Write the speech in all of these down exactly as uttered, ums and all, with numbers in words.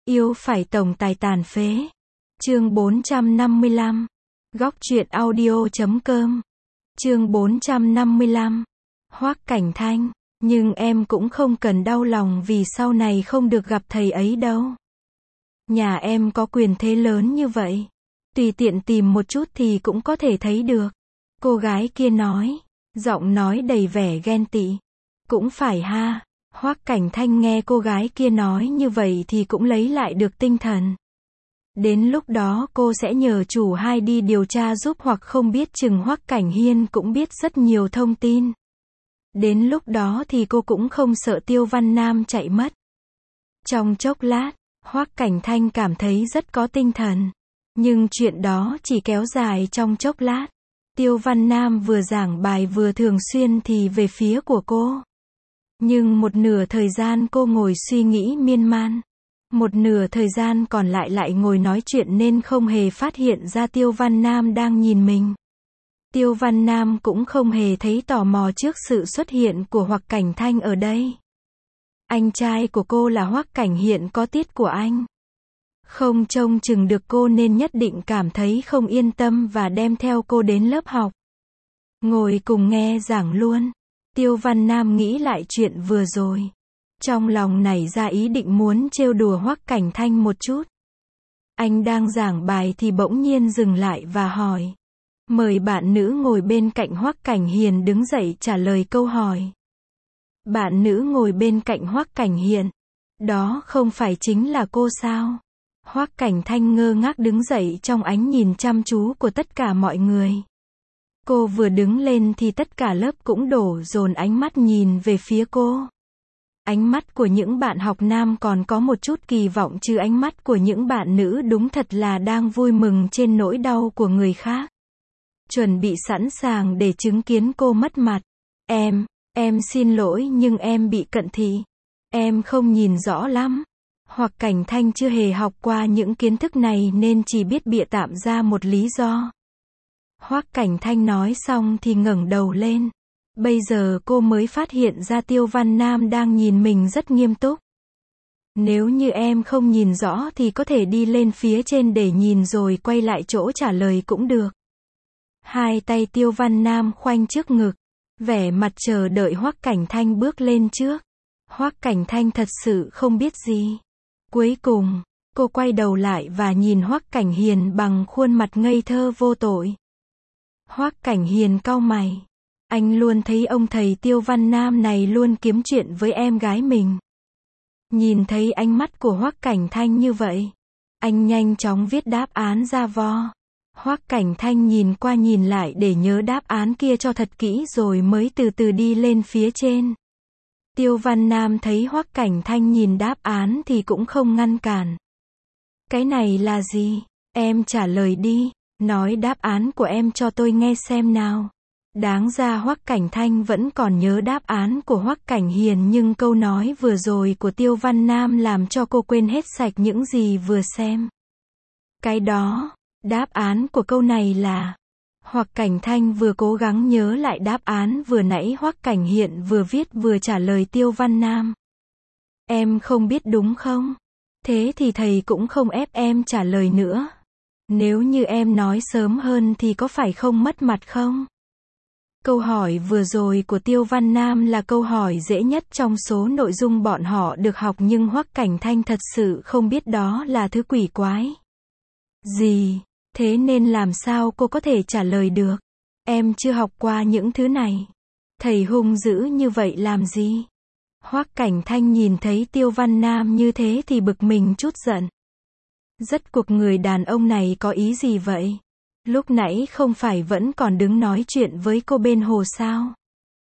Yêu phải tổng tài tàn phế. Chương bốn trăm năm mươi lăm. Góc truyện audio chấm com. Chương bốn trăm năm mươi lăm. Hoắc Cảnh Thanh, nhưng em cũng không cần đau lòng vì sau này không được gặp thầy ấy đâu. Nhà em có quyền thế lớn như vậy, tùy tiện tìm một chút thì cũng có thể thấy được. Cô gái kia nói, giọng nói đầy vẻ ghen tị. Cũng phải ha. Hoắc Cảnh Thanh nghe cô gái kia nói như vậy thì cũng lấy lại được tinh thần. Đến lúc đó cô sẽ nhờ chủ hai đi điều tra giúp, hoặc không biết chừng Hoắc Cảnh Hiên cũng biết rất nhiều thông tin. Đến lúc đó thì cô cũng không sợ Tiêu Văn Nam chạy mất. Trong chốc lát, Hoắc Cảnh Thanh cảm thấy rất có tinh thần. Nhưng chuyện đó chỉ kéo dài trong chốc lát. Tiêu Văn Nam vừa giảng bài vừa thường xuyên thì về phía của cô. Nhưng một nửa thời gian cô ngồi suy nghĩ miên man. Một nửa thời gian còn lại lại ngồi nói chuyện nên không hề phát hiện ra Tiêu Văn Nam đang nhìn mình. Tiêu Văn Nam cũng không hề thấy tò mò trước sự xuất hiện của Hoắc Cảnh Thanh ở đây. Anh trai của cô là Hoắc Cảnh Hiên có tiết của anh. Không trông chừng được cô nên nhất định cảm thấy không yên tâm và đem theo cô đến lớp học. Ngồi cùng nghe giảng luôn. Tiêu Văn Nam nghĩ lại chuyện vừa rồi. Trong lòng nảy ra ý định muốn trêu đùa Hoắc Cảnh Thanh một chút. Anh đang giảng bài thì bỗng nhiên dừng lại và hỏi. Mời bạn nữ ngồi bên cạnh Hoắc Cảnh Hiên đứng dậy trả lời câu hỏi. Bạn nữ ngồi bên cạnh Hoắc Cảnh Hiên. Đó không phải chính là cô sao? Hoắc Cảnh Thanh ngơ ngác đứng dậy trong ánh nhìn chăm chú của tất cả mọi người. Cô vừa đứng lên thì tất cả lớp cũng đổ dồn ánh mắt nhìn về phía cô. Ánh mắt của những bạn học nam còn có một chút kỳ vọng, chứ ánh mắt của những bạn nữ đúng thật là đang vui mừng trên nỗi đau của người khác. Chuẩn bị sẵn sàng để chứng kiến cô mất mặt. Em, em xin lỗi nhưng em bị cận thị. Em không nhìn rõ lắm. Hoắc Cảnh Thanh chưa hề học qua những kiến thức này nên chỉ biết bịa tạm ra một lý do. Hoắc Cảnh Thanh nói xong thì ngẩng đầu lên. Bây giờ cô mới phát hiện ra Tiêu Văn Nam đang nhìn mình rất nghiêm túc. Nếu như em không nhìn rõ thì có thể đi lên phía trên để nhìn rồi quay lại chỗ trả lời cũng được. Hai tay Tiêu Văn Nam khoanh trước ngực, vẻ mặt chờ đợi Hoắc Cảnh Thanh bước lên trước. Hoắc Cảnh Thanh thật sự không biết gì. Cuối cùng, cô quay đầu lại và nhìn Hoắc Cảnh Hiên bằng khuôn mặt ngây thơ vô tội. Hoắc Cảnh Hiên cau mày. Anh luôn thấy ông thầy Tiêu Văn Nam này luôn kiếm chuyện với em gái mình. Nhìn thấy ánh mắt của Hoắc Cảnh Thanh như vậy, anh nhanh chóng viết đáp án ra vo. Hoắc Cảnh Thanh nhìn qua nhìn lại để nhớ đáp án kia cho thật kỹ rồi mới từ từ đi lên phía trên. Tiêu Văn Nam thấy Hoắc Cảnh Thanh nhìn đáp án thì cũng không ngăn cản. Cái này là gì? Em trả lời đi, nói đáp án của em cho tôi nghe xem nào. Đáng ra Hoắc Cảnh Thanh vẫn còn nhớ đáp án của Hoắc Cảnh Hiên, nhưng câu nói vừa rồi của Tiêu Văn Nam làm cho cô quên hết sạch những gì vừa xem. Cái đó, đáp án của câu này là... Hoắc Cảnh Thanh vừa cố gắng nhớ lại đáp án vừa nãy Hoắc Cảnh Hiên vừa viết vừa trả lời Tiêu Văn Nam. Em không biết đúng không? Thế thì thầy cũng không ép em trả lời nữa. Nếu như em nói sớm hơn thì có phải không mất mặt không? Câu hỏi vừa rồi của Tiêu Văn Nam là câu hỏi dễ nhất trong số nội dung bọn họ được học, nhưng Hoắc Cảnh Thanh thật sự không biết đó là thứ quỷ quái gì. Thế nên làm sao cô có thể trả lời được? Em chưa học qua những thứ này. Thầy hung dữ như vậy làm gì? Hoắc Cảnh Thanh nhìn thấy Tiêu Văn Nam như thế thì bực mình chút giận. Rất cuộc người đàn ông này có ý gì vậy? Lúc nãy không phải vẫn còn đứng nói chuyện với cô bên hồ sao?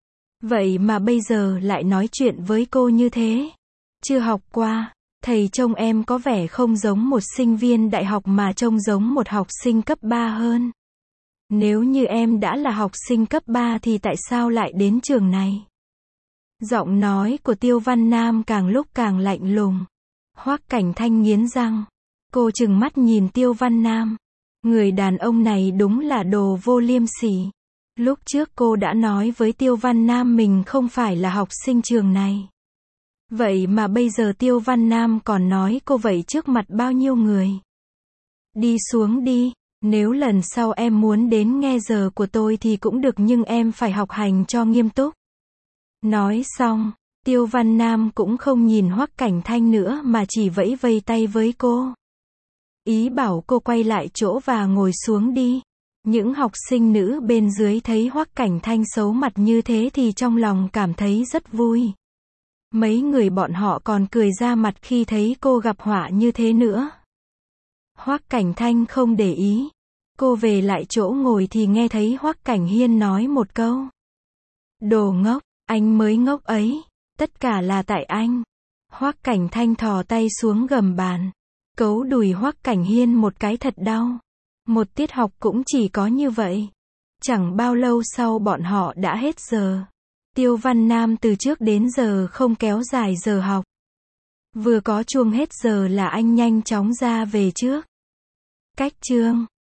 Vậy mà bây giờ lại nói chuyện với cô như thế? Chưa học qua. Thầy trông em có vẻ không giống một sinh viên đại học mà trông giống một học sinh cấp ba hơn. Nếu như em đã là học sinh cấp ba thì tại sao lại đến trường này? Giọng nói của Tiêu Văn Nam càng lúc càng lạnh lùng. Hoắc Cảnh Thanh nghiến răng. Cô trừng mắt nhìn Tiêu Văn Nam. Người đàn ông này đúng là đồ vô liêm sỉ. Lúc trước cô đã nói với Tiêu Văn Nam mình không phải là học sinh trường này. Vậy mà bây giờ Tiêu Văn Nam còn nói cô vậy trước mặt bao nhiêu người. Đi xuống đi, nếu lần sau em muốn đến nghe giờ của tôi thì cũng được nhưng em phải học hành cho nghiêm túc. Nói xong, Tiêu Văn Nam cũng không nhìn Hoắc Cảnh Thanh nữa mà chỉ vẫy vây tay với cô. Ý bảo cô quay lại chỗ và ngồi xuống đi. Những học sinh nữ bên dưới thấy Hoắc Cảnh Thanh xấu mặt như thế thì trong lòng cảm thấy rất vui. Mấy người bọn họ còn cười ra mặt khi thấy cô gặp họa như thế nữa. Hoắc Cảnh Thanh không để ý. Cô về lại chỗ ngồi thì nghe thấy Hoắc Cảnh Hiên nói một câu. Đồ ngốc, anh mới ngốc ấy. Tất cả là tại anh. Hoắc Cảnh Thanh thò tay xuống gầm bàn. Cấu đùi Hoắc Cảnh Hiên một cái thật đau. Một tiết học cũng chỉ có như vậy. Chẳng bao lâu sau bọn họ đã hết giờ. Tiêu Văn Nam từ trước đến giờ không kéo dài giờ học. Vừa có chuông hết giờ là anh nhanh chóng ra về trước. Cách chương